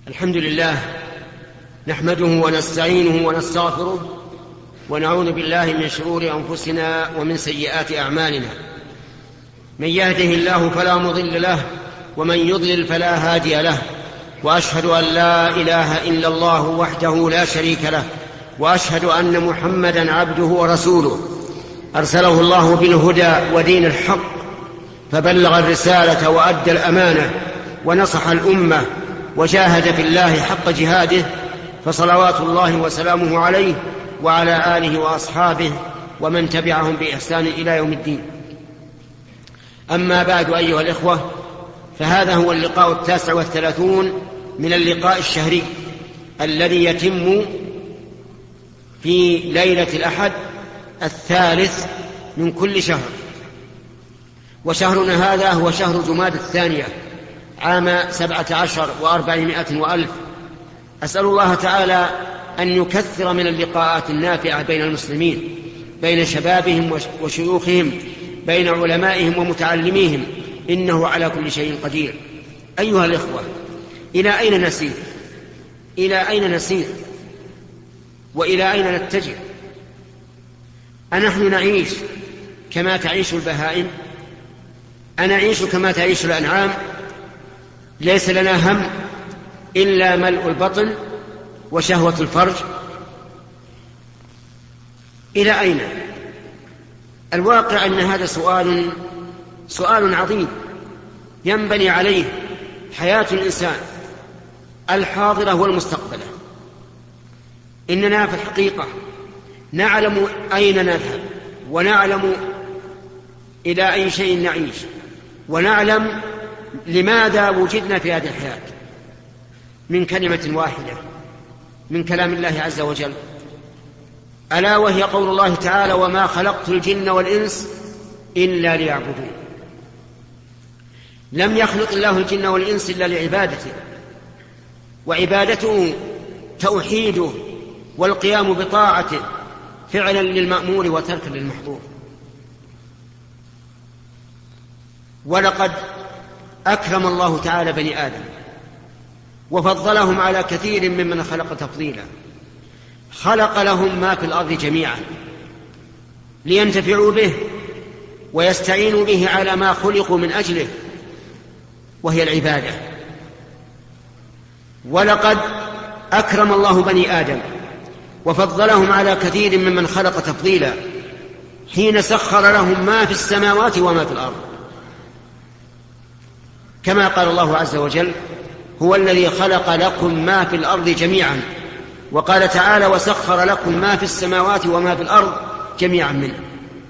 الحمد لله نحمده ونستعينه ونستغفره ونعوذ بالله من شرور أنفسنا ومن سيئات أعمالنا. من يهده الله فلا مضل له ومن يضلل فلا هادي له، وأشهد أن لا إله إلا الله وحده لا شريك له، وأشهد أن محمدا عبده ورسوله أرسله الله بالهدى ودين الحق فبلغ الرسالة وأدى الأمانة ونصح الأمة وجاهد في الله حق جهاده، فصلوات الله وسلامه عليه وعلى آله وأصحابه ومن تبعهم بإحسان إلى يوم الدين. أما بعد أيها الإخوة، فهذا هو اللقاء 39 من اللقاء الشهري الذي يتم في ليلة الأحد 3 من كل شهر، وشهرنا هذا هو شهر جمادى الثانية عام 17 و400 وألف. أسأل الله تعالى أن يكثر من اللقاءات النافعة بين المسلمين، بين شبابهم وشيوخهم، بين علمائهم ومتعلميهم، إنه على كل شيء قدير. أيها الإخوة، إلى أين نسير؟ إلى أين نسير؟ وإلى أين نتجه؟ أنحن نعيش كما تعيش البهائم؟ أنعيش كما تعيش الأنعام؟ ليس لنا هم إلا ملء البطن وشهوة الفرج؟ إلى أين؟ الواقع أن هذا سؤال عظيم ينبني عليه حياة الإنسان الحاضرة والمستقبلة. إننا في الحقيقة نعلم أين نذهب، ونعلم إلى أي شيء نعيش، ونعلم لماذا وجدنا في هذه الحياة، من كلمة واحدة من كلام الله عز وجل، ألا وهي قول الله تعالى: وما خلقت الجن والإنس إلا ليعبدون. لم يخلق الله الجن والإنس إلا لعبادته، وعبادته توحيده والقيام بطاعته فعلا للمأمور وتركا للمحظور. ولقد أكرم الله تعالى بني آدم وفضلهم على كثير ممن خلق تفضيلا. خلق لهم ما في الأرض جميعا لينتفعوا به ويستعينوا به على ما خلقوا من أجله، وهي العبادة. ولقد أكرم الله بني آدم وفضلهم على كثير ممن خلق تفضيلا حين سخر لهم ما في السماوات وما في الأرض، كما قال الله عز وجل: هو الذي خلق لكم ما في الأرض جميعا. وقال تعالى: وسخر لكم ما في السماوات وما في الأرض جميعا منه.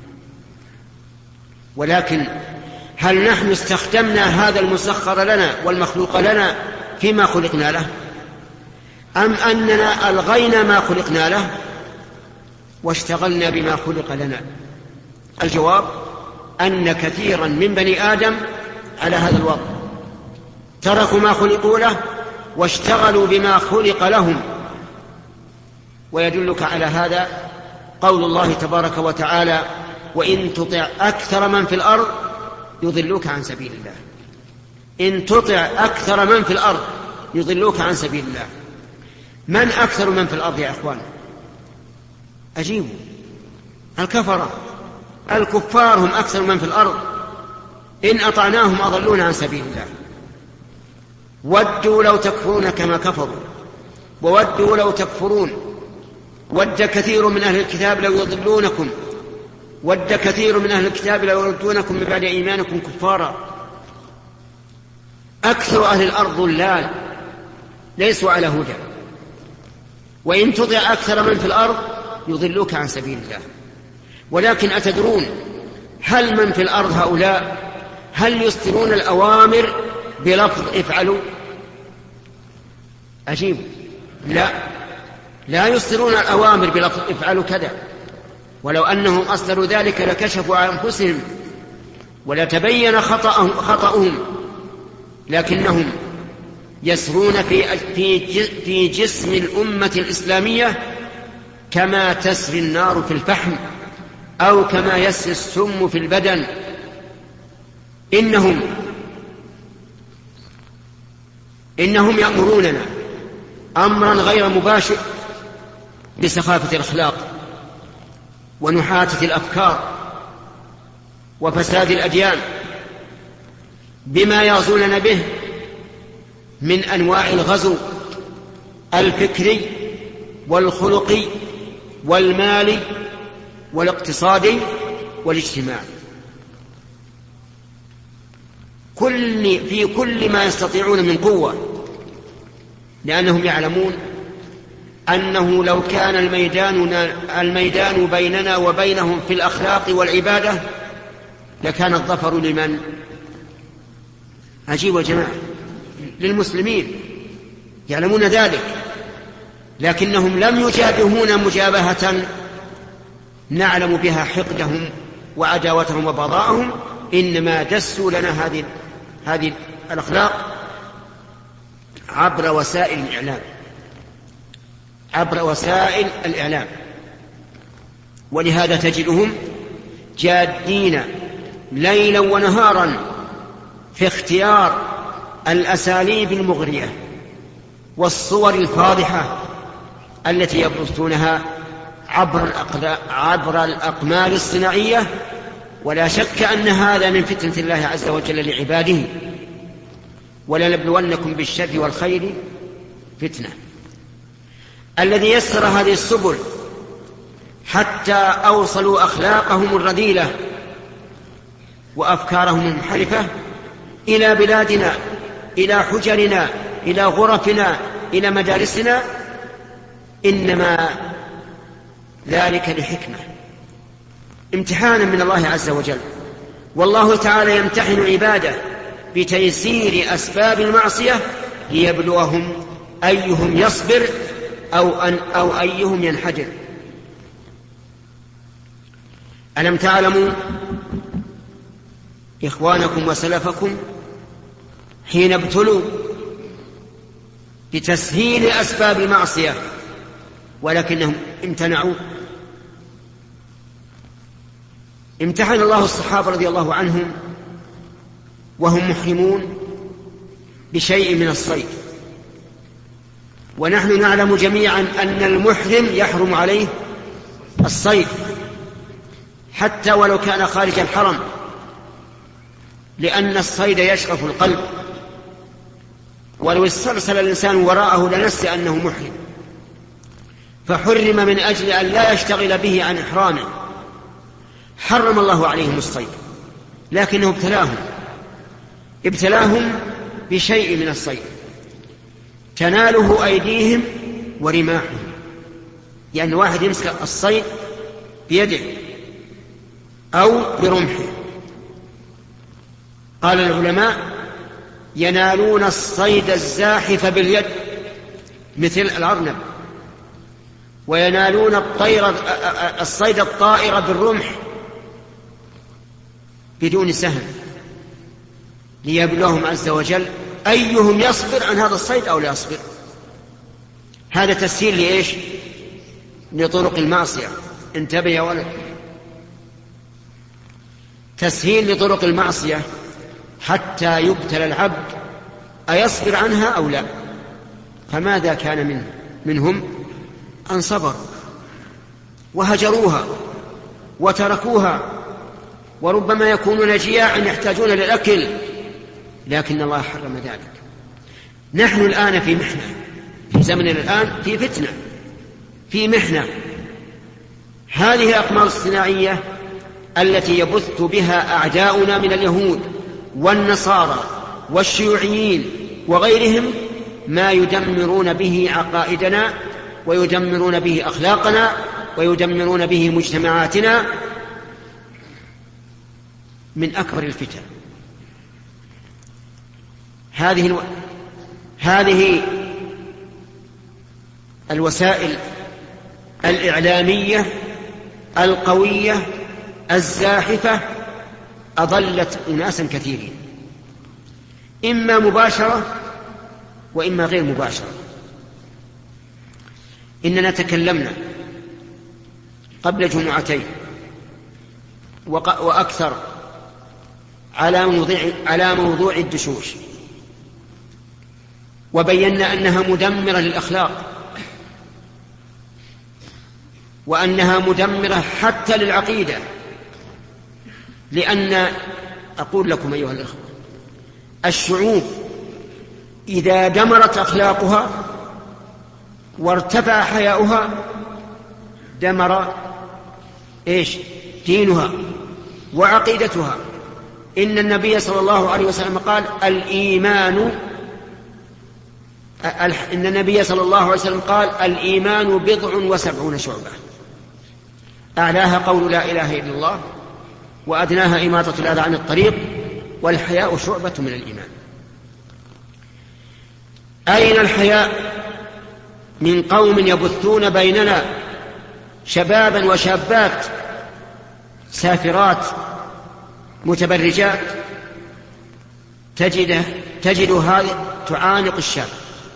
ولكن هل نحن استخدمنا هذا المسخر لنا والمخلوق لنا فيما خلقنا له، أم أننا ألغينا ما خلقنا له واشتغلنا بما خلق لنا؟ الجواب أن كثيرا من بني آدم على هذا الوضع، تركوا ما خلقوا له واشتغلوا بما خلق لهم. ويدلك على هذا قول الله تبارك وتعالى: وإن تطع أكثر من في الأرض يضلوك عن سبيل الله. إن تطع أكثر من في الأرض يضلوك عن سبيل الله. من أكثر من في الأرض يا أخوان؟ أجيبوا. الكفرة، الكفار هم أكثر من في الأرض. إن أطعناهم أضلونا عن سبيل الله. ودوا لو تكفرون كما كفروا، وودوا لو تكفرون. ود كثير من أهل الكتاب لو يضلونكم، ود كثير من أهل الكتاب لو يردونكم من بعد إيمانكم كفارا. أكثر أهل الأرض ضلال ليسوا على هدى. وإن تطع أكثر من في الأرض يضلوك عن سبيل الله. ولكن أتدرون هل من في الأرض هؤلاء هل يصدرون الأوامر بلفظ افعلوا؟ أجيب: لا يصدرون الأوامر بلفظ افعلوا كذا. ولو أنهم أصدروا ذلك لكشفوا عن أنفسهم ولتبين خطأهم، لكنهم يسرون في جسم الأمة الإسلامية كما تسري النار في الفحم، أو كما يسري السم في البدن. إنهم يأمروننا أمرا غير مباشر بسخافة الأخلاق ونحاتة الأفكار وفساد الأديان بما يغزوننا به من أنواع الغزو الفكري والخلقي والمالي والاقتصادي والاجتماعي، في كل ما يستطيعون من قوة، لأنهم يعلمون أنه لو كان الميدان بيننا وبينهم في الأخلاق والعبادة لكان الظفر لمن؟ عجيب يا جماعة، للمسلمين، يعلمون ذلك، لكنهم لم يجابهون مجابهة نعلم بها حقدهم وعداوتهم وبغضاءهم، إنما دسوا لنا هذه الأخلاق عبر وسائل الإعلام. ولهذا تجدهم جادين ليلا ونهارا في اختيار الأساليب المغرية والصور الفاضحة التي يبثونها عبر الأقمار الصناعية، ولا شك أن هذا من فتنة الله عز وجل لعباده. ولنبلونكم بالشر والخير فتنة. الذي يسر هذه السبل حتى أوصلوا أخلاقهم الرذيلة وأفكارهم المنحرفة إلى بلادنا، إلى حجرنا، إلى غرفنا، إلى مدارسنا، إنما ذلك لحكمة، امتحانا من الله عز وجل. والله تعالى يمتحن عباده بتيسير أسباب المعصية ليبلوهم أيهم يصبر أو أيهم ينحدر. ألم تعلموا إخوانكم وسلفكم حين ابتلوا بتسهيل أسباب المعصية ولكنهم امتنعوا؟ امتحن الله الصحابة رضي الله عنهم وهم محرمون بشيء من الصيد، ونحن نعلم جميعا أن المحرم يحرم عليه الصيد حتى ولو كان خارج الحرم، لأن الصيد يشغف القلب، ولو استرسل الإنسان وراءه لنسي أنه محرم، فحرم من أجل أن لا يشتغل به عن إحرامه. حرم الله عليهم الصيد، لكنه ابتلاهم بشيء من الصيد تناله أيديهم ورماحهم، يعني واحد يمسك الصيد بيده أو برمحه. قال العلماء ينالون الصيد الزاحف باليد مثل الأرنب، وينالون الصيد الطائر بالرمح بدون سهم، ليبلوهم عز وجل أيهم يصبر عن هذا الصيد أو لا يصبر. هذا تسهيل لإيش؟ لطرق المعصية. انتبه يا ولد، تسهيل لطرق المعصية حتى يبتلى العبد أيصبر عنها أو لا. فماذا كان منهم؟ أن صبروا وهجروها وتركوها، وربما يكونون جياعا يحتاجون للأكل، لكن الله حرم ذلك. نحن الآن في محنة، في زمننا الآن في فتنة، في محنة. هذه الأقمار الصناعية التي يبث بها أعداؤنا من اليهود والنصارى والشيوعيين وغيرهم ما يدمرون به عقائدنا ويدمرون به أخلاقنا ويدمرون به مجتمعاتنا، من أكبر الفتن. هذه الوسائل الإعلامية القوية الزاحفة أضلت أناسا كثيرين، إما مباشرة وإما غير مباشرة. إننا تكلمنا قبل جمعتين وأكثر على موضوع الدشوش، وبينا أنها مدمرة للأخلاق، وأنها مدمرة حتى للعقيدة، لأن أقول لكم أيها الأخوة، الشعوب إذا دمرت أخلاقها وارتفع حياؤها دمر دينها وعقيدتها. إن النبي صلى الله عليه وسلم قال الإيمان 70 شعبة، أعلاها قول لا إله إلا الله، وأدناها إماطة الأذى عن الطريق، والحياء شعبة من الإيمان. أين الحياء من قوم يبثون بيننا شبابا وشابات سافرات متبرجات تجد هذه تعانق الشاب.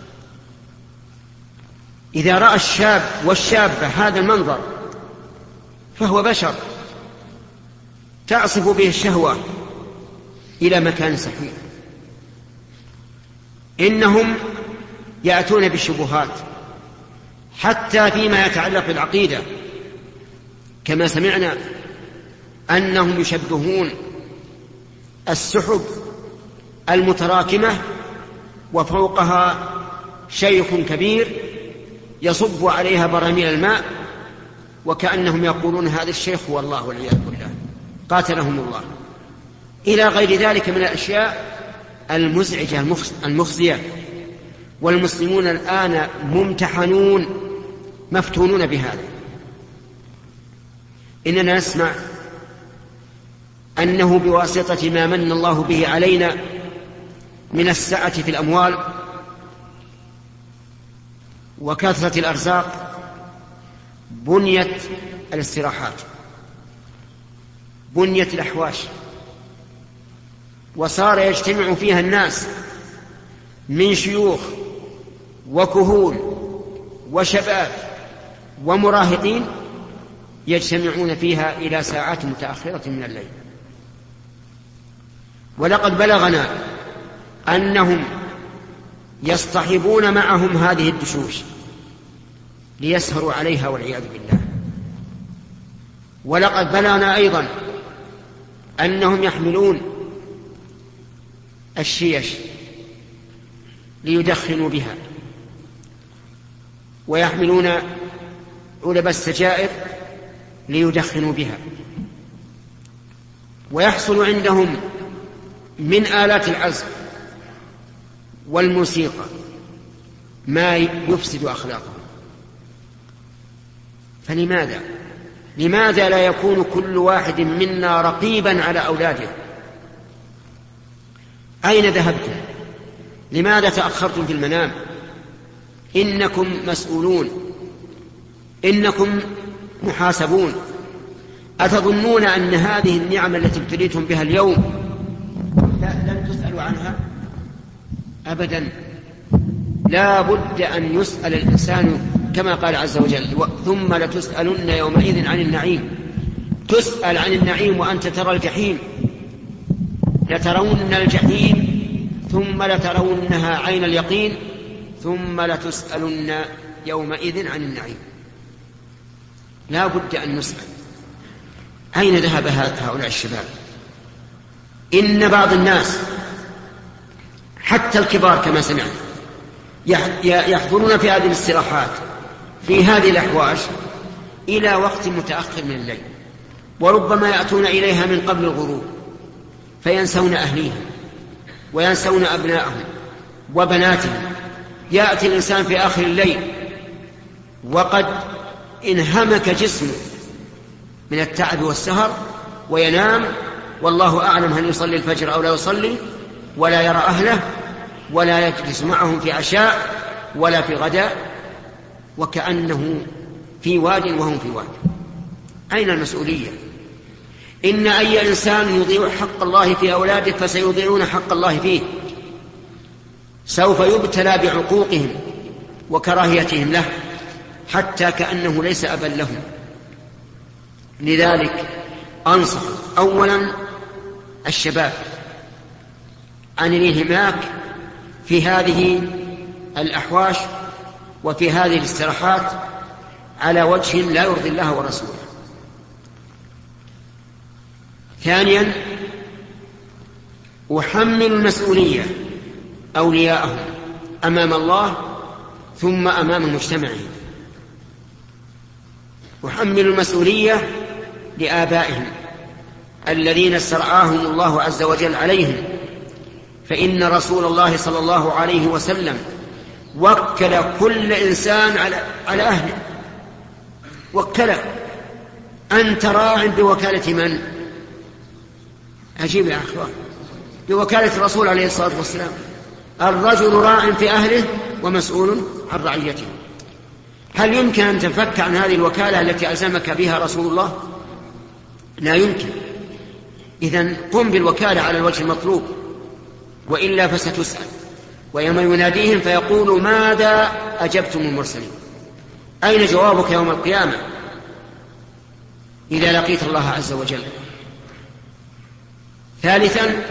إذا رأى الشاب والشابة هذا المنظر فهو بشر تعصف به الشهوة إلى مكان سحيق. إنهم يأتون بالشبهات حتى فيما يتعلق بالعقيدة، كما سمعنا أنهم يشبهون السحب المتراكمة وفوقها شيخ كبير يصب عليها براميل الماء، وكأنهم يقولون هذا الشيخ هو الله والعياذ بالله، قاتلهم الله، إلى غير ذلك من الأشياء المزعجة المخزية. والمسلمون الآن ممتحنون مفتونون بهذا. إننا نسمع أنه بواسطة ما من الله به علينا من السعة في الأموال وكثرة الأرزاق بنيت الاستراحات، بنيت الأحواش، وصار يجتمع فيها الناس من شيوخ وكهول وشباب ومراهقين يجتمعون فيها إلى ساعات متأخرة من الليل. ولقد بلغنا أنهم يصطحبون معهم هذه الدشوش ليسهروا عليها والعياذ بالله. ولقد بلغنا أيضا أنهم يحملون الشيش ليدخنوا بها، ويحملون علب السجائر ليدخنوا بها، ويحصل عندهم من آلات العزف والموسيقى ما يفسد أخلاقهم. لماذا لا يكون كل واحد منا رقيبا على أولاده؟ أين ذهبتم؟ لماذا تأخرتم في المنام؟ إنكم مسؤولون، إنكم محاسبون. أتظنون أن هذه النعم التي ابتليتم بها اليوم لن تسألوا عنها أبدا؟ لا بد أن يسأل الإنسان كما قال عز وجل: ثم لتسألن يومئذ عن النعيم. تسأل عن النعيم وأنت ترى الجحيم، لترون الجحيم ثم لترونها عين اليقين ثم لتسألن يومئذ عن النعيم. لا بد أن نسأل. أين ذهب هؤلاء الشباب؟ إن بعض الناس حتى الكبار كما سمعت يحضرون في هذه الاستراحات في هذه الأحواش إلى وقت متأخر من الليل، وربما يأتون إليها من قبل الغروب فينسون أهليهم وينسون أبنائهم وبناتهم. يأتي الإنسان في آخر الليل وقد انهمك جسمه من التعب والسهر وينام، والله أعلم هل يصلي الفجر أو لا يصلي، ولا يرى أهله ولا يجلس معهم في عشاء ولا في غداء، وكأنه في واد وهم في واد. أين المسؤولية؟ إن أي إنسان يضيع حق الله في أولاده فسيضيعون حق الله فيه. سوف يبتلى بعقوقهم وكراهيتهم له حتى كأنه ليس أبا لهم. لذلك أنصح أولا الشباب عن الانهماك في هذه الأحواش وفي هذه الاستراحات على وجه لا يرضي الله ورسوله. ثانيا أحمل المسؤولية أولياءهم أمام الله ثم أمام مجتمعهم. أحمل المسؤولية لآبائهم الذين استرعاهم الله عز وجل عليهم، فإن رسول الله صلى الله عليه وسلم وكل كل إنسان على أهله، وكله. أنت راع بوكالة من؟ عجيب يا أخوان، بوكالة الرسول عليه الصلاة والسلام. الرجل راع في أهله ومسؤول عن رعيته. هل يمكن أن تنفك عن هذه الوكالة التي ألزمك بها رسول الله؟ لا يمكن. إذن قم بالوكالة على الوجه المطلوب، وإلا فستسأل. ويوم يناديهم فيقول ماذا أجبتم المرسلين؟ أين جوابك يوم القيامة إذا لقيت الله عز وجل؟ ثالثا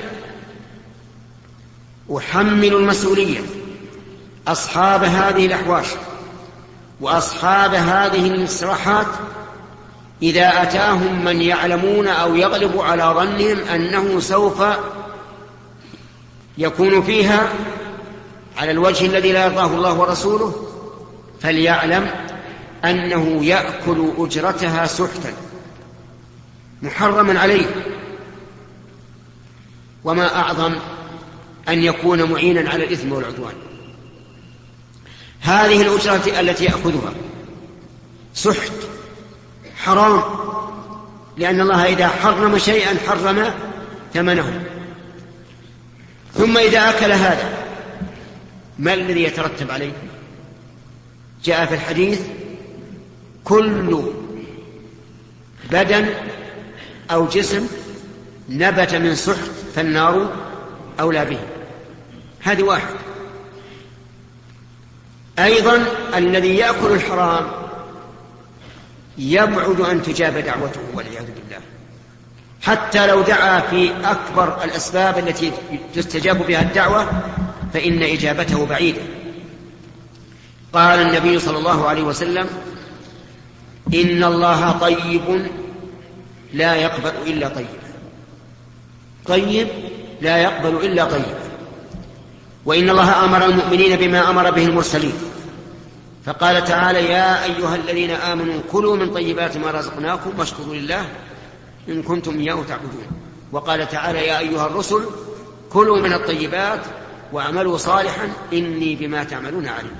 أحمل المسؤولية أصحاب هذه الأحواش وأصحاب هذه الاستراحات إذا أتاهم من يعلمون أو يغلب على ظنهم أنه سوف يكون فيها على الوجه الذي لا يرضاه الله ورسوله، فليعلم أنه يأكل أجرتها سحتا محرما عليه. وما أعظم أن يكون معينا على الإثم والعدوان. هذه الأجرة التي يأخذها سحت حرام، لأن الله إذا حرم شيئا حرم ثمنه. ثم إذا أكل هذا ما الذي يترتب عليه؟ جاء في الحديث كل بدن أو جسم نبت من سحت فالنار أولى به. هذه واحد. أيضا الذي يأكل الحرام يبعد أن تجاب دعوته والعياذ بالله، حتى لو دعا في أكبر الأسباب التي تستجاب بها الدعوة فإن إجابته بعيدة. قال النبي صلى الله عليه وسلم إن الله طيب لا يقبل إلا طيب، طيب لا يقبل إلا طيب. وإن الله أمر المؤمنين بما أمر به المرسلين، فقال تعالى يا أيها الذين آمنوا كلوا من طيبات ما رزقناكم واشكروا لله إن كنتم إياه تعبدون. وقال تعالى يا أيها الرسل كلوا من الطيبات واعملوا صالحا إني بما تعملون عليم.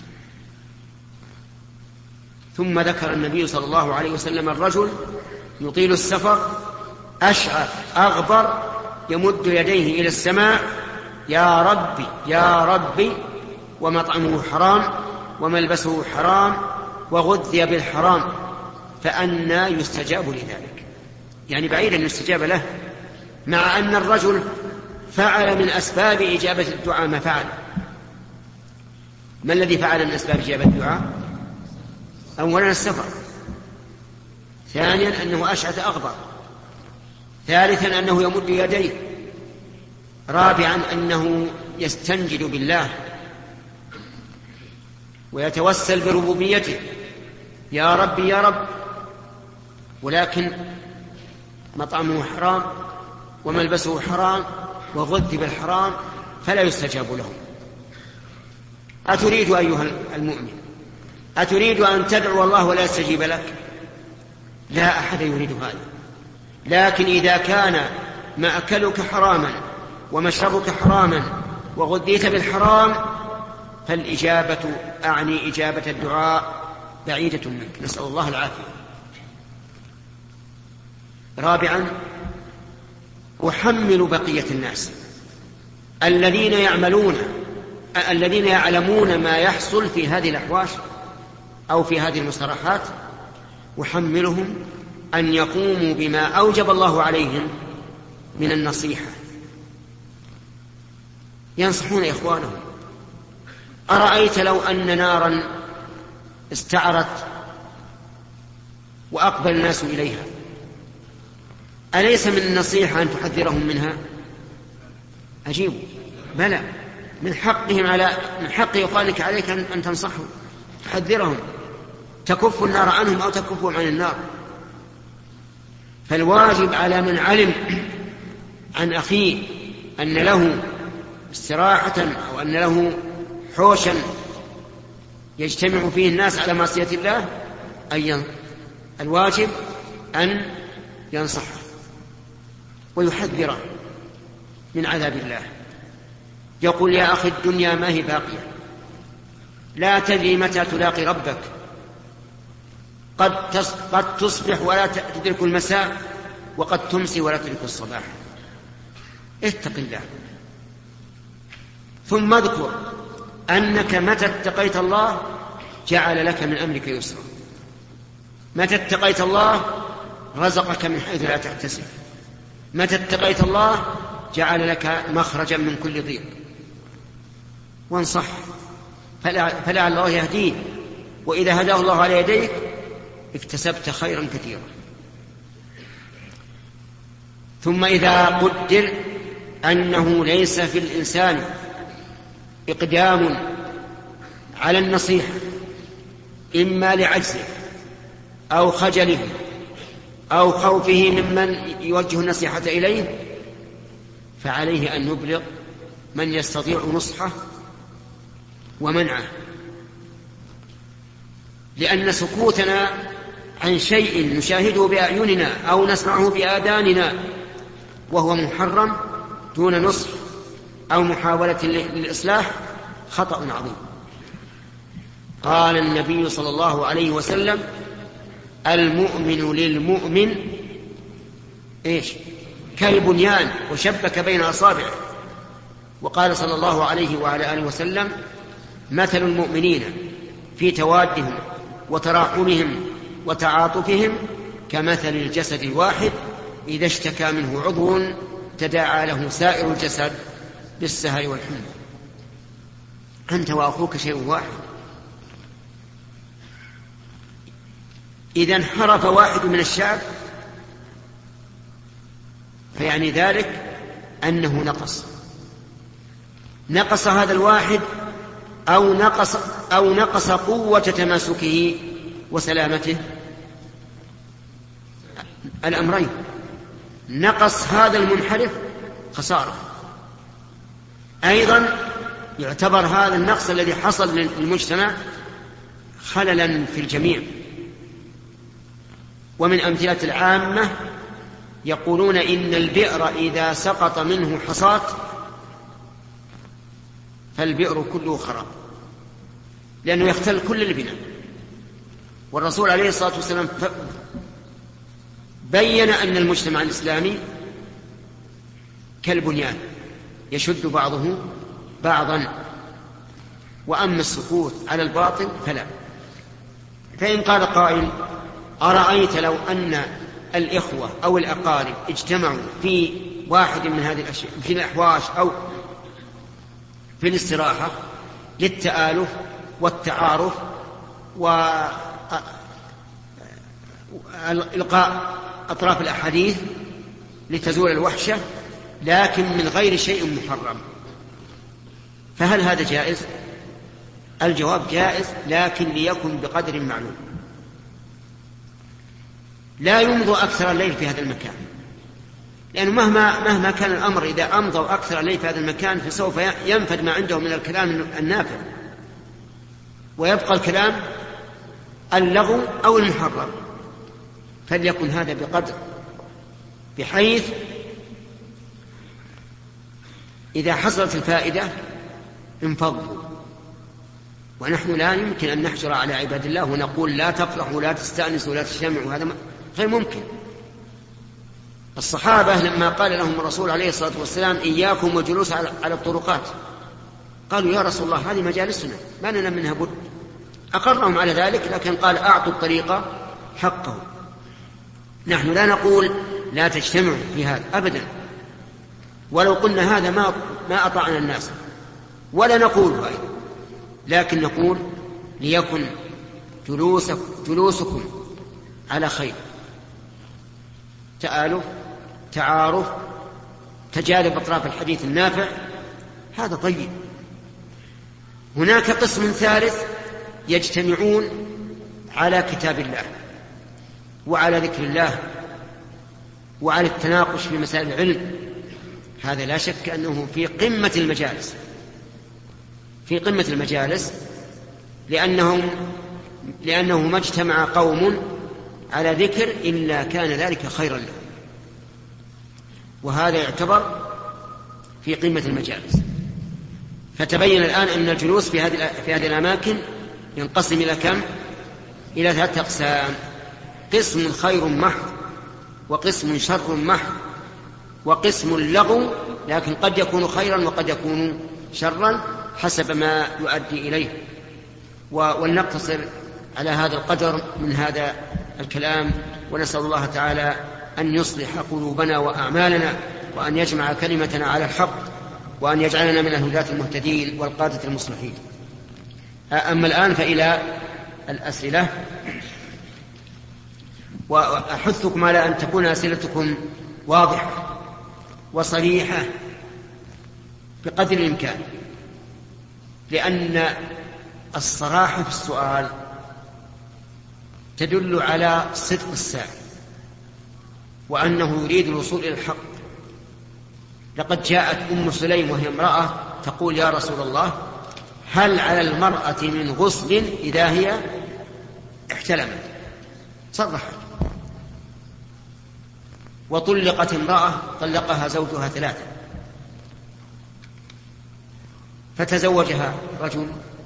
ثم ذكر النبي صلى الله عليه وسلم الرجل يطيل السفر أشعث أغبر يمد يديه إلى السماء يا ربي يا ربي، ومطعمه حرام وملبسه حرام وغذي بالحرام، فأنى يستجاب لذلك؟ يعني بعيدا أن يستجاب له، مع أن الرجل فعل من أسباب إجابة الدعاء ما فعل. ما الذي فعل من أسباب إجابة الدعاء؟ أولا السفر، ثانيا أنه أشعث أغبر، ثالثا أنه يمد يديه، رابعا أنه يستنجد بالله ويتوسل بربوبيته يا ربي يا رب، ولكن مطعمه حرام وملبسه حرام وغذي بالحرام فلا يستجاب له. أتريد أيها المؤمن أتريد أن تدعو الله ولا يستجيب لك؟ لا أحد يريد هذا. لكن إذا كان مأكلك حراما ومشربك حراما وغذيت بالحرام فالإجابة أعني إجابة الدعاء بعيدة منك، نسأل الله العافية. رابعا أحمل بقية الناس الذين يعلمون ما يحصل في هذه الأحواش أو في هذه المصطلحات، أحملهم أن يقوموا بما أوجب الله عليهم من النصيحة، ينصحون إخوانهم. أرأيت لو أن نارا استعرت وأقبل الناس إليها، أليس من النصيحة أن تحذرهم منها؟ أجيب بلى، من حق إخوانك عليك أن تنصحهم، تحذرهم، تكف النار عنهم أو تكفهم عن النار. فالواجب على من علم عن أخيه أن له استراحة أو أن له حوشا يجتمع فيه الناس على معصية الله الواجب أن ينصحه ويحذره من عذاب الله. يقول: يا أخي الدنيا ما هي باقية، لا تدري متى تلاقي ربك، قد تصبح ولا تدرك المساء، وقد تمسي ولا تدرك الصباح. اتق الله، ثم اذكر أنك متى اتقيت الله جعل لك من أمرك يسرا. متى اتقيت الله رزقك من حيث لا تحتسب. متى اتقيت الله جعل لك مخرجا من كل ضيق. وانصح فلعل الله يهديه، وإذا هداه الله على يديك اكتسبت خيرا كثيرا. ثم إذا قدر أنه ليس في الإنسان إقدام على النصيحة، إما لعجزه أو خجله أو خوفه ممن يوجه النصيحة إليه، فعليه أن يبلغ من يستطيع نصحه ومنعه، لأن سكوتنا عن شيء نشاهده بأعيننا أو نسمعه بآذاننا وهو محرم دون نصح أو محاولة للإصلاح خطأ عظيم. قال النبي صلى الله عليه وسلم: المؤمن للمؤمن كالبنيان وشبك بين أصابعه. وقال صلى الله عليه وعلى آله وسلم: مثل المؤمنين في توادهم وتراحمهم وتعاطفهم كمثل الجسد الواحد إذا اشتكى منه عضو تداعى له سائر الجسد بالسهر والحمى. أنت وأخوك شيء واحد، إذا انحرف واحد من الشعب فيعني ذلك أنه نقص هذا الواحد أو نقص قوة تماسكه وسلامته. الأمرين، نقص هذا المنحرف خسارة، أيضا يعتبر هذا النقص الذي حصل للمجتمع خللا في الجميع. ومن أمثلة العامة يقولون إن البئر إذا سقط منه حصاة فالبئر كله خراب، لأنه يختل كل البناء. والرسول عليه الصلاة والسلام بين أن المجتمع الإسلامي كالبنيان يشد بعضه بعضا، وأما السكوت على الباطل فلا. فإن قال قائل: أرأيت لو أن الإخوة أو الأقارب اجتمعوا في واحد من هذه الأشياء، في الأحواش أو في الاستراحة للتآلف والتعارف وإلقاء أطراف الأحاديث لتزول الوحشة، لكن من غير شيء محرم، فهل هذا جائز؟ الجواب: جائز، لكن ليكن بقدر معلوم. لا يمضوا أكثر الليل في هذا المكان، لأنه مهما كان الأمر إذا أمضوا أكثر الليل في هذا المكان فسوف ينفد ما عندهم من الكلام النافع، ويبقى الكلام اللغو أو المحرم. فليكن هذا بقدر، بحيث إذا حصلت الفائدة انفضوا. ونحن لا يمكن أن نحجر على عباد الله ونقول لا تفرحوا لا تستأنسوا لا تجتمعوا، هذا غير ممكن. الصحابة لما قال لهم الرسول عليه الصلاة والسلام: إياكم وجلوس على الطرقات، قالوا: يا رسول الله هذه مجالسنا ما لنا منها بد. أقرهم على ذلك، لكن قال: أعطوا الطريق حقه. نحن لا نقول لا تجتمعوا في هذا أبدا، ولو قلنا هذا ما أطعنا الناس، ولا نقول أيضا، لكن نقول ليكن جلوسكم على خير، تآلف، تعارف، تجارب أطراف الحديث النافع، هذا طيب. هناك قسم ثالث يجتمعون على كتاب الله وعلى ذكر الله وعلى التناقش في مسائل العلم. هذا لا شك أنه في قمة المجالس، في قمة المجالس، لأنه ما اجتمع قوم على ذكر إلا كان ذلك خيرا له، وهذا يعتبر في قمة المجالس. فتبين الآن أن الجلوس في هذه الأماكن ينقسم إلى كم؟ إلى 3 أقسام: قسم خير محض، وقسم شر محض، وقسم لغو لكن قد يكون خيرا وقد يكون شرا حسب ما يؤدي إليه. ولنقتصر على هذا القدر من هذا الكلام، ونسأل الله تعالى أن يصلح قلوبنا وأعمالنا، وأن يجمع كلمتنا على الحق، وأن يجعلنا من الهداة المهتدين والقادة المصلحين. أما الآن فإلى الأسئلة، وأحثكم على أن تكون أسئلتكم واضحة وصريحة بقدر الإمكان، لأن الصراحة في السؤال تدل على صدق السائل وأنه يريد الوصول إلى الحق. لقد جاءت أم سليم وهي امرأة تقول: يا رسول الله، هل على المرأة من غسل إذا هي احتلمت؟ صرحت. وطلقت امرأة طلقها زوجها 3، فتزوجها رجل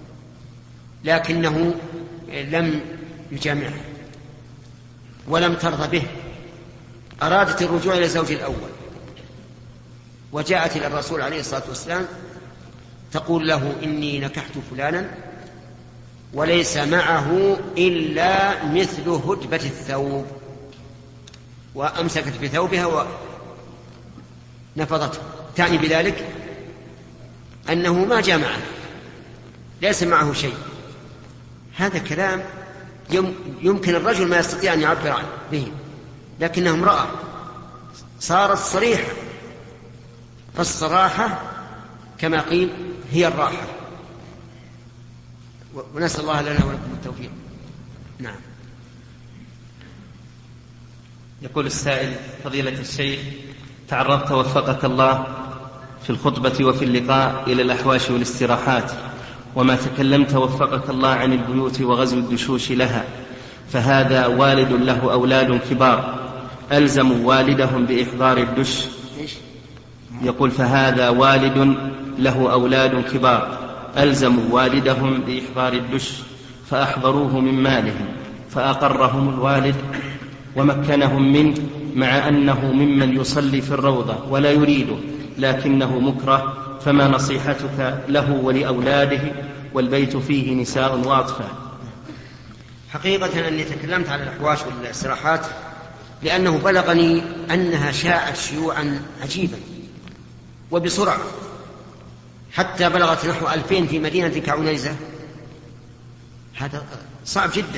لكنه لم يجامعها ولم ترضى به، أرادت الرجوع إلى الزوج الأول، وجاءت إلى الرسول عليه الصلاة والسلام تقول له: إني نكحت فلانا وليس معه إلا مثل هدبة الثوب، وأمسكت في ثوبها ونفضته، تعني بذلك أنه ما جامعه، ليس معه شيء. هذا كلام يمكن الرجل ما يستطيع أن يعبر عنه به، لكنها امرأة صارت صريحة، فالصراحة كما قيل هي الراحة، ونسأل الله لنا ولكم التوفيق. نعم. يقول السائل: فضيلة الشيخ، تعرضت وفقك الله في الخطبة وفي اللقاء إلى الأحواش والاستراحات، وما تكلمت وفقك الله عن البيوت وغزو الدشوش لها، فهذا والد له أولاد كبار ألزموا والدهم بإحضار الدش. يقول: فهذا والد له أولاد كبار ألزموا والدهم بإحضار الدش، فأحضروه من مالهم، فأقرهم الوالد ومكنهم منه، مع أنه ممن يصلي في الروضة ولا يريده لكنه مكره، فما نصيحتك له ولأولاده والبيت فيه نساء واطفة؟ حقيقة أني تكلمت على الأحواش والاستراحات لأنه بلغني أنها شاعت شيوعا عجيبا وبسرعة، حتى بلغت نحو 2000 في مدينة كعنيزة. هذا صعب جدا.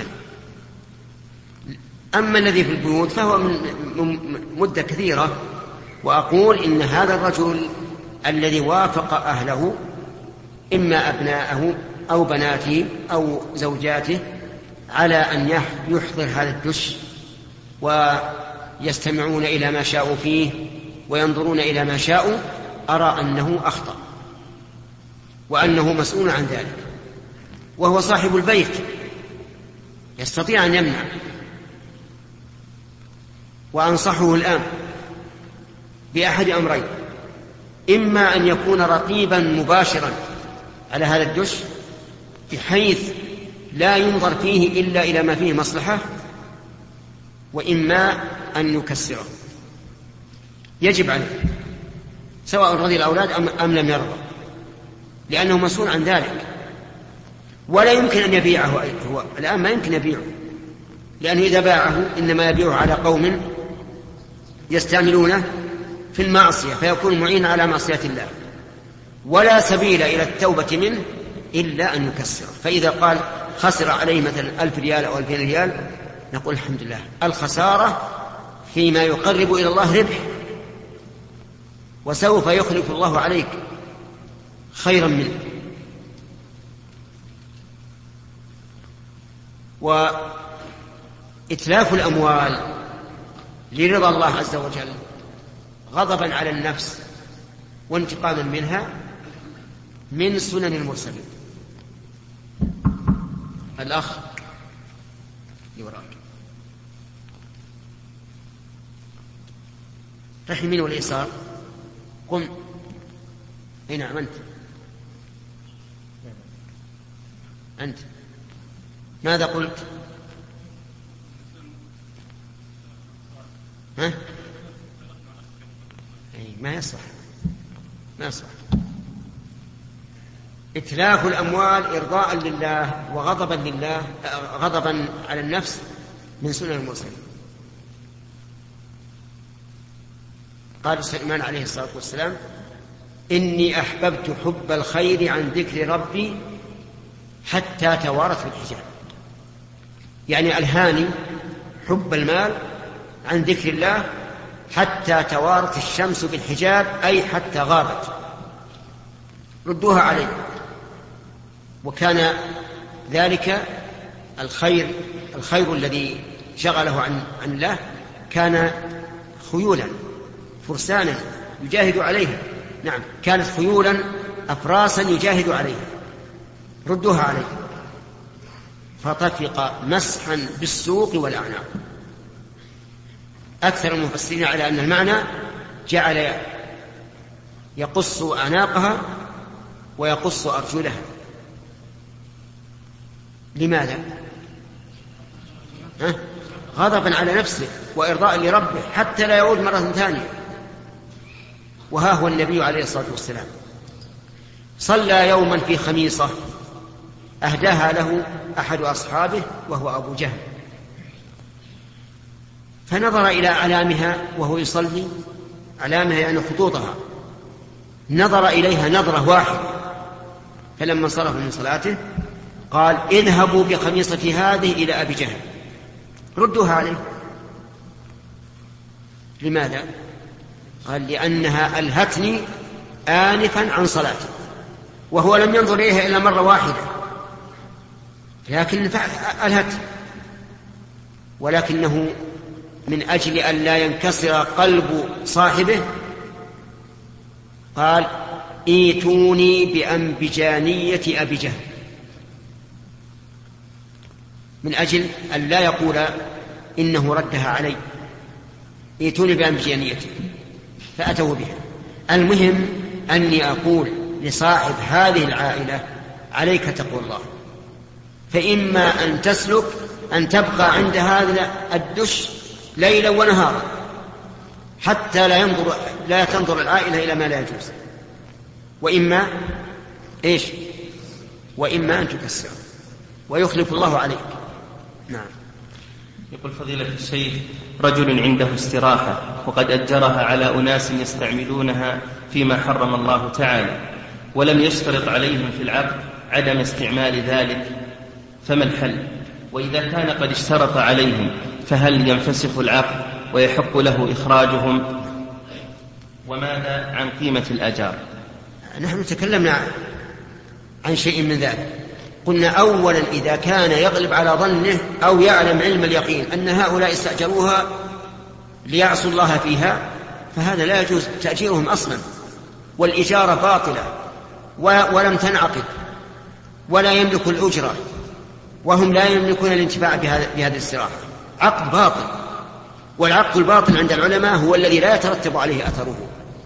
أما الذي في البيوت فهو من مدة كثيرة، وأقول إن هذا الرجل الذي وافق أهله، إما أبناءه أو بناته أو زوجاته، على أن يحضر هذا الدش ويستمعون إلى ما شاءوا فيه وينظرون إلى ما شاءوا، أرى أنه أخطأ وأنه مسؤول عن ذلك، وهو صاحب البيت يستطيع أن يمنع. وأنصحه الآن بأحد أمرين: إما أن يكون رقيبا مباشرا على هذا الدش بحيث لا ينظر فيه إلا إلى ما فيه مصلحة، وإما أن يكسره. يجب عليه سواء رضي الأولاد أم لم يرضى، لأنه مسؤول عن ذلك، ولا يمكن أن يبيعه. هو الآن ما يمكن يبيعه، لأنه إذا باعه إنما يبيعه على قوم يستعملونه في المعصية، فيكون معينا على معصية الله، ولا سبيل إلى التوبة منه إلا أن يكسر. فإذا قال خسر عليه مثلا 1000 ريال أو 2000 ريال، نقول الحمد لله، الخسارة فيما يقرب إلى الله ربح، وسوف يخلف الله عليك خيرا منه. وإتلاف الأموال لرضا الله عز وجل غضبا على النفس وانتقاما منها من سنن المرسلين. الأخ يوراك رح اليمين واليسار، قم. اي نعم أنت ماذا قلت؟ ها؟ ما يصح إتلاف الأموال إرضاء لله وغضبا لله، غضبا على النفس من سنن المرسلين. قال سليمان عليه الصلاة والسلام: إني أحببت حب الخير عن ذكر ربي حتى توارت في الحجاب. يعني ألهاني حب المال عن ذكر الله حتى توارت الشمس بالحجاب، أي حتى غابت. ردوها عليه. وكان ذلك الخير الذي شغله عن الله كان خيولا فرسانا يجاهد عليها. نعم، كانت خيولا أفراسا يجاهد عليها. ردوها عليه. فطفق مسحا بالسوق والأعناق. أكثر المفسرين على أن المعنى جعل يقص أعناقها ويقص أرجلها. لماذا؟ غضبا على نفسه وإرضاء لربه حتى لا يعود مرة ثانية. وها هو النبي عليه الصلاة والسلام صلى يوما في خميصة أهداها له أحد أصحابه وهو أبو جهل، فنظر إلى علامها وهو يصلي، علامها يعني خطوطها، نظر إليها نظرة واحدة، فلما انصرف من صلاته قال: اذهبوا بخميصتي هذه إلى أبي جهل. ردوها عليه. لماذا؟ قال: لأنها ألهتني آنفا عن صلاتي. وهو لم ينظر إليها إلا مرة واحدة، لكن ألهت. ولكنه من أجل أن لا ينكسر قلب صاحبه قال: ائتوني بأنبجانية أبي جهل، من أجل أن لا يقول إنه ردها علي. ائتوني بأنبجانيته، فأتوا بها. المهم أني أقول لصاحب هذه العائلة: عليك تقوى الله، فإما أن تسلك أن تبقى عند هذا الدش ليلا ونهارا حتى لا تنظر العائلة إلى ما لا يجوز، وإما وإما أن تكسر ويخلف الله عليك. نعم. يقول فضيلة الشيخ: رجل عنده استراحة وقد أجرها على أناس يستعملونها فيما حرم الله تعالى، ولم يشترط عليهم في العقد عدم استعمال ذلك، فما الحل؟ وإذا كان قد اشترط عليهم فهل ينفسخ العقد ويحق له إخراجهم؟ وماذا عن قيمة الأجار؟ نحن تكلمنا عن شيء من ذلك. قلنا أولا إذا كان يغلب على ظنه أو يعلم علم اليقين أن هؤلاء استأجروها ليعصوا الله فيها، فهذا لا يجوز تأجيرهم أصلا، والإجارة باطلة ولم تنعقد ولا يملك الأجرة، وهم لا يملكون الانتفاع بهذه الاستراحة. عقد باطل، والعقد الباطل عند العلماء هو الذي لا يترتب عليه أثره.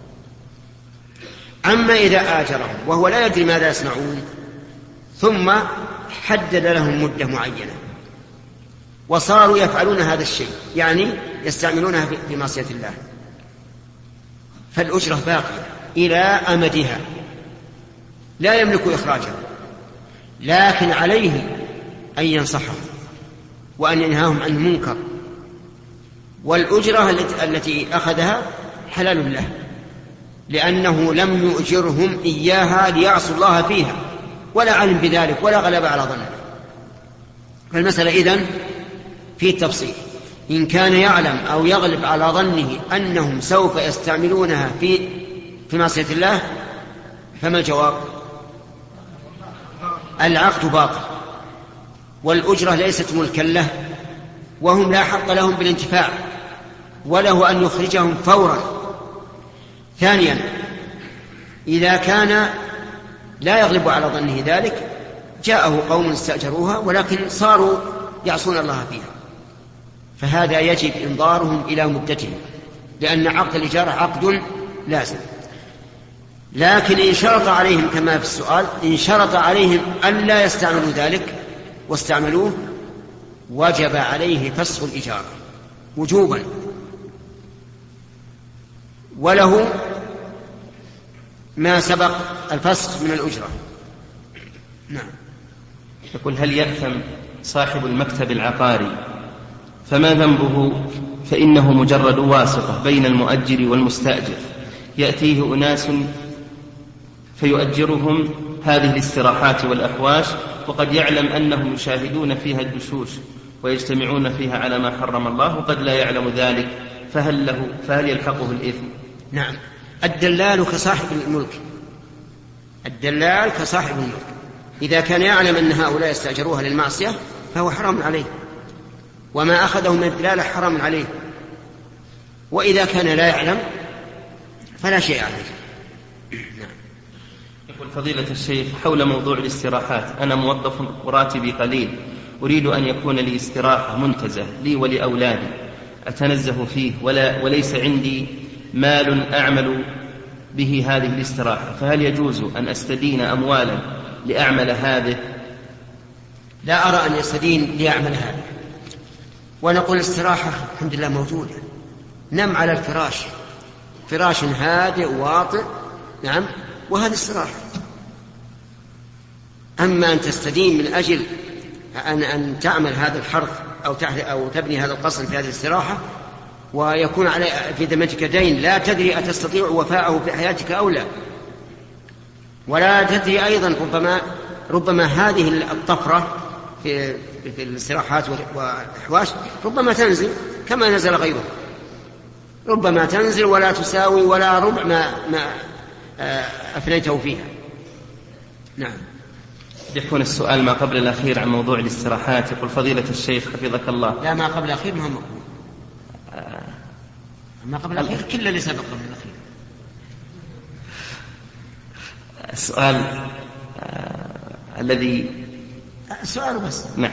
أما إذا آجرهم وهو لا يدري ماذا يصنعون ثم حدد لهم مدة معينة وصاروا يفعلون هذا الشيء، يعني يستعملونها في معصية الله، فالأجرة باقية إلى أمدها، لا يملك إخراجها، لكن عليه أن ينصحهم وأن ينهاهم عن المنكر، والأجرة التي أخذها حلال له، لأنه لم يؤجرهم إياها ليعصوا الله فيها، ولا علم بذلك ولا غلب على ظنه. فالمسألة إذن في تفصيل. إن كان يعلم أو يغلب على ظنه أنهم سوف يستعملونها في معصية الله، فما الجواب؟ العقد باطل والأجرة ليست ملكا له، وهم لا حق لهم بالانتفاع، وله أن يخرجهم فورا. ثانيا، إذا كان لا يغلب على ظنه ذلك، جاءه قوم استأجروها ولكن صاروا يعصون الله فيها، فهذا يجب إنظارهم إلى مدتهم، لأن عقد الإجارة عقد لازم. لكن إن شرط عليهم كما في السؤال، إن شرط عليهم أن لا يستعملوا ذلك واستعملوه، وجب عليه فسخ الإجارة وجوبا، وله ما سبق الفسخ من الأجرة. نعم. يقول: هل يأثم صاحب المكتب العقاري؟ فما ذنبه؟ فإنه مجرد واسطة بين المؤجر والمستأجر، يأتيه أناس فيؤجرهم هذه الاستراحات والأحواش، وقد يعلم أنهم يشاهدون فيها الدشوش ويجتمعون فيها على ما حرم الله، وقد لا يعلم ذلك، فهل يلحقه الإثم؟ نعم. الدلال كصاحب الملك، الدلال كصاحب الملك، إذا كان يعلم أن هؤلاء استأجروها للمعصية فهو حرام عليه، وما أخذه من الدلالة حرام عليه، وإذا كان لا يعلم فلا شيء عليه. نعم. يقول: فضيلة الشيخ، حول موضوع الاستراحات، أنا موظف وراتبي قليل، أريد أن يكون لي استراحة منتزه لي ولأولادي أتنزه فيه، وليس عندي مال أعمل به هذه الاستراحة، فهل يجوز أن أستدين أموالا لأعمل هذه؟ لا أرى أن يستدين ليعمل هذا، ونقول الاستراحة الحمد لله موجودة، نم على الفراش، فراش هادئ واطئ، نعم، وهذه استراحة. أما أن تستدين من أجل أن تعمل هذا الحرث أو تبني هذا القصر في هذه الاستراحة، ويكون في ذمتك دين لا تدري أتستطيع وفاءه في حياتك أو لا، ولا تدري أيضا ربما هذه الطفرة في الاستراحات والأحواش ربما تنزل كما نزل غيره، ربما تنزل ولا تساوي ولا ربع ما أفنيته فيها. نعم. يكون السؤال ما قبل الأخير عن موضوع الاستراحات. يقول: فضيلة الشيخ حفظك الله. لا، ما قبل الأخير ما هو مقبول، ما قبل الأخير كل اللي سبق قبل الأخير. السؤال الذي سؤال بس. نعم.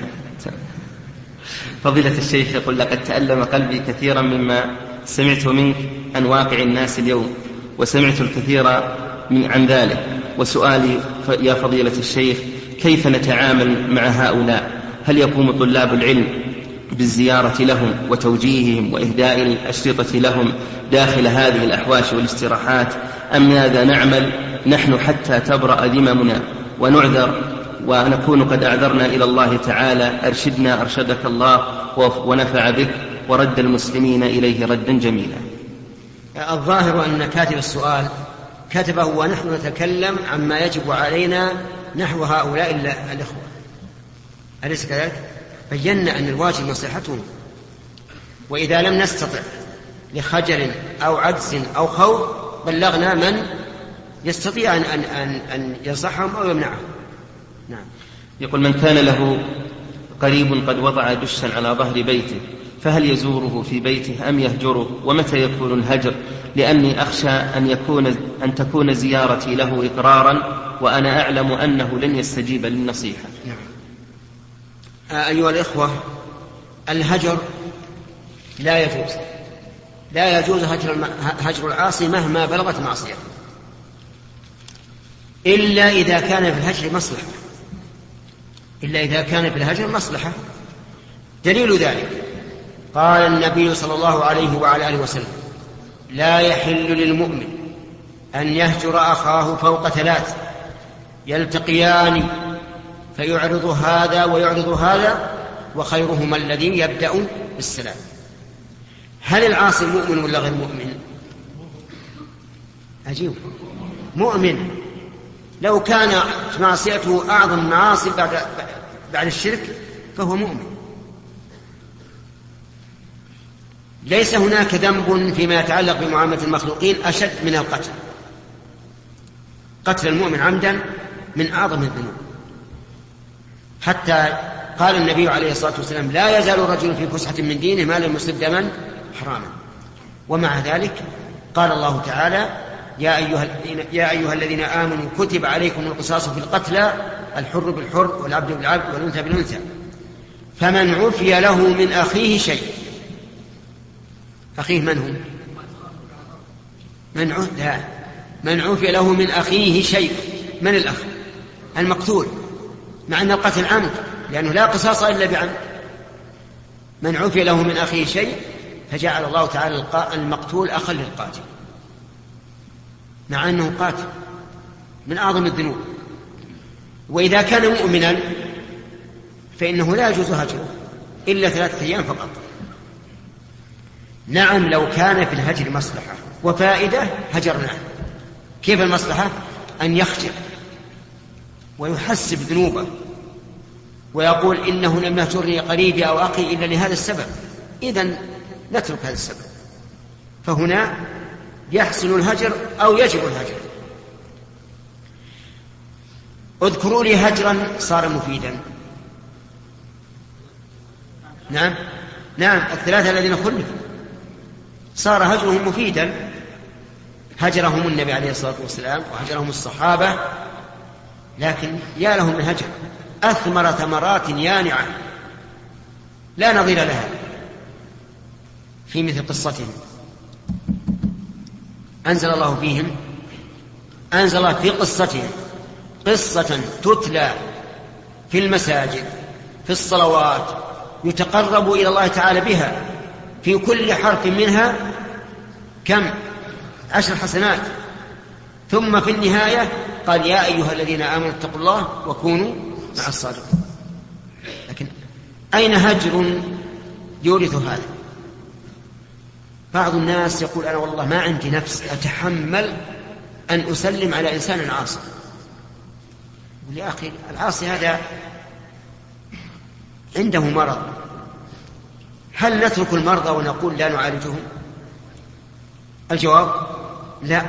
فضيلة الشيخ يقول: لقد تألم قلبي كثيرا مما سمعت منك عن واقع الناس اليوم، وسمعت الكثير عن ذلك، وسؤالي يا فضيلة الشيخ: كيف نتعامل مع هؤلاء؟ هل يقوم طلاب العلم بالزيارة لهم وتوجيههم وإهداء الأشرطة لهم داخل هذه الأحواش والاستراحات، أم ماذا نعمل نحن حتى تبرأ ذممنا ونعذر ونكون قد أعذرنا إلى الله تعالى؟ أرشدنا أرشدك الله ونفع بك، ورد المسلمين إليه ردا جميلا. الظاهر أن كاتب السؤال كتبه ونحن نتكلم عما يجب علينا نحو هؤلاء الإخوة، أليس كذلك؟ بينا أن الواجب نصيحتهم، وإذا لم نستطع لخجل أو عجز أو خوف بلغنا من يستطيع أن ينصحهم أو يمنعهم. نعم. يقول: من كان له قريب قد وضع دشا على ظهر بيته، فهل يزوره في بيته أم يهجره؟ ومتى يكون الهجر؟ لأني أخشى أن تكون زيارتي له إقرارا، وأنا أعلم أنه لن يستجيب للنصيحة. نعم. أيها الإخوة، الهجر لا يجوز هجر العاصي مهما بلغت معصيته، إلا إذا كان في الهجر مصلحة، دليل ذلك قال النبي صلى الله عليه وعلى آله وسلم: لا يحل للمؤمن أن يهجر أخاه فوق 3 يلتقيان فيعرض هذا ويعرض هذا، وخيرهما الذي يبدأ بالسلام. هل العاصي مؤمن ولا غير مؤمن؟ عجيب، مؤمن. لو كان معصيته أعظم معاصي بعد الشرك فهو مؤمن. ليس هناك ذنب فيما يتعلق بمعاملة المخلوقين أشد من القتل. قتل المؤمن عمدا من أعظم الذنوب، حتى قال النبي عليه الصلاة والسلام لا يزال الرجل في فسحة من دينه ما لم يصب دما حراما. ومع ذلك قال الله تعالى يا أيها الذين آمنوا كتب عليكم القصاص في القتلى الحر بالحر والعبد بالعبد والأنثى بالأنثى فمن عفي له من أخيه شيء. أخيه من هو؟ من عفي له من أخيه شيء. من الأخ؟ المقتول، مع أن القتل عمد لأنه لا قصاص إلا بعمد. من عفي له من أخيه شيء فجعل الله تعالى المقتول أخا للقاتل، مع أنه قاتل من أعظم الذنوب. وإذا كان مؤمنا فإنه لا يجوز هجره إلا 3 أيام فقط. نعم لو كان في الهجر مصلحة وفائدة هجرناه. كيف المصلحة؟ أن يخجل ويحسب ذنوبه ويقول إنه لم يهجرني قريبي أو أخي إلا لهذا السبب، إذن نترك هذا السبب. فهنا يحسن الهجر أو يجب الهجر. اذكروا لي هجرا صار مفيدا. نعم 3 الذين خلفوا صار هجرهم مفيدا. هجرهم النبي عليه الصلاة والسلام وهجرهم الصحابة، لكن يا لهم من هجر أثمر ثمرات يانعة لا نظير لها في مثل قصتهم. أنزل الله في قصتهم قصة تتلى في المساجد في الصلوات يتقرب إلى الله تعالى بها، في كل حرف منها كم 10 حسنات. ثم في النهاية قال يا أيها الذين آمنوا اتقوا الله وكونوا مع الصادقين. لكن أين هجر يورث هذا؟ بعض الناس يقول أنا والله ما عندي نفس أتحمل أن أسلم على إنسان عاصي. يا أخي العاصي هذا عنده مرض، هل نترك المرضى ونقول لا نعالجهم؟ الجواب لا،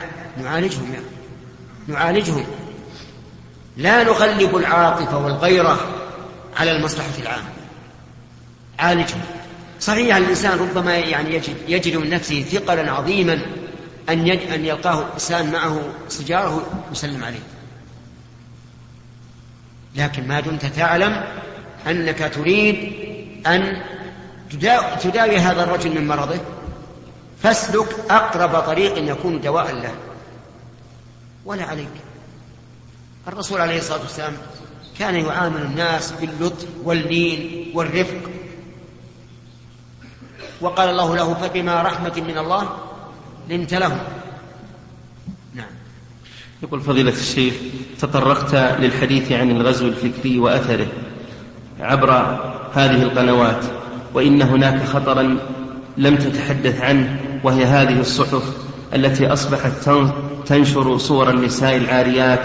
نعالجهم، لا نغلب العاطفة والغيرة على المصلحة العامة. عالجهم. صحيح الإنسان ربما يجد من نفسه ثقلا عظيما أن يلقاه إنسان معه سجاره يسلم عليه، لكن ما دمت تعلم أنك تريد أن تداوي هذا الرجل من مرضه فاسلك أقرب طريق يكون دواء له ولا عليك. الرسول عليه الصلاة والسلام كان يعامل الناس باللطف واللين والرفق، وقال الله له فبما رحمة من الله لنت لهم. نعم. يقول فضيلة الشيخ تطرقت للحديث عن الغزو الفكري وأثره عبر هذه القنوات، وإن هناك خطرا لم تتحدث عنه، وهي هذه الصحف التي أصبحت تنشر صور النساء العاريات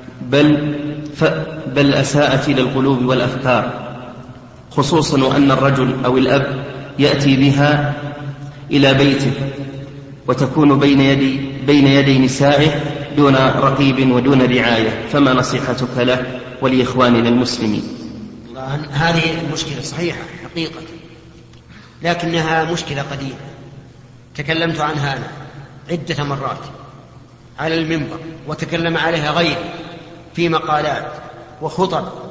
بل أساءت إلى القلوب والأفكار، خصوصا وأن الرجل أو الأب يأتي بها إلى بيته وتكون بين يدي نسائه دون رقيب ودون رعاية، فما نصيحتك له ولإخواننا المسلمين؟ هذه المشكلة صحيحة حقيقة، لكنها مشكلة قديمة تكلمت عنها أنا عدة مرات على المنبر، وتكلم عليها غيري في مقالات وخطب